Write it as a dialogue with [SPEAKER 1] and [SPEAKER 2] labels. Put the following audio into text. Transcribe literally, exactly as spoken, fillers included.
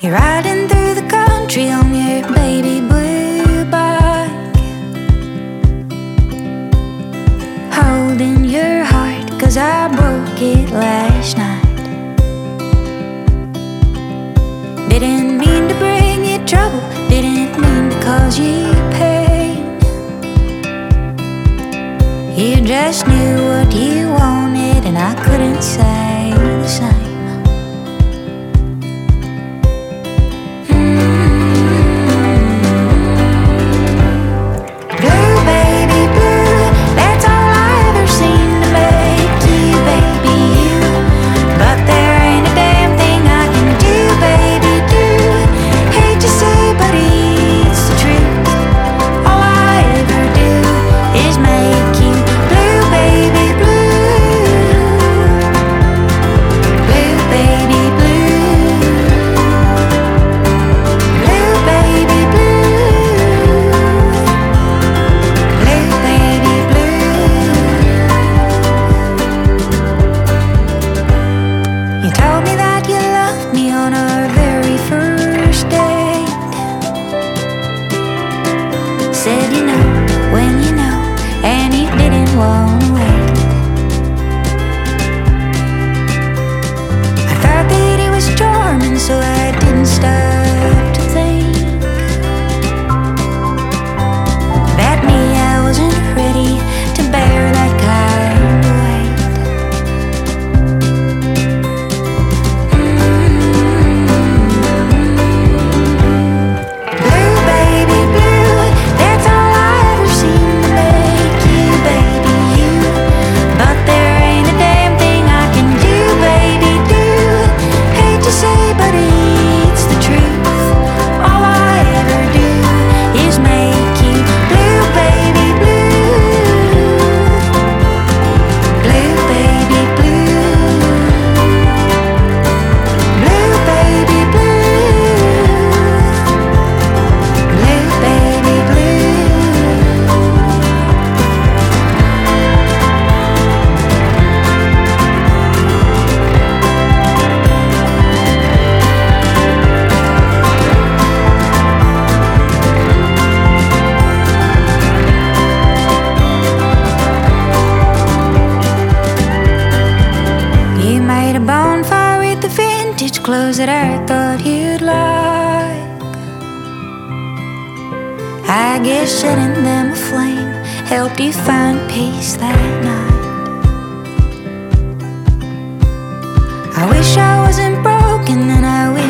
[SPEAKER 1] You're riding through the country on your baby blue bike, holding your heart, 'cause I broke it last night. Didn't mean to bring you trouble, didn't mean to cause you pain. You just knew what you wanted and I couldn't say the same. You told me that you loved me on our very first date. Said you know when you know, and you didn't want to wait. I thought that it was charming, so I didn't stop to think that me, I wasn't ready to bear that kind of weight. Bonfire with the vintage clothes that I thought you'd like. I guess setting them aflame helped you find peace that night. I wish I wasn't broken, and I wish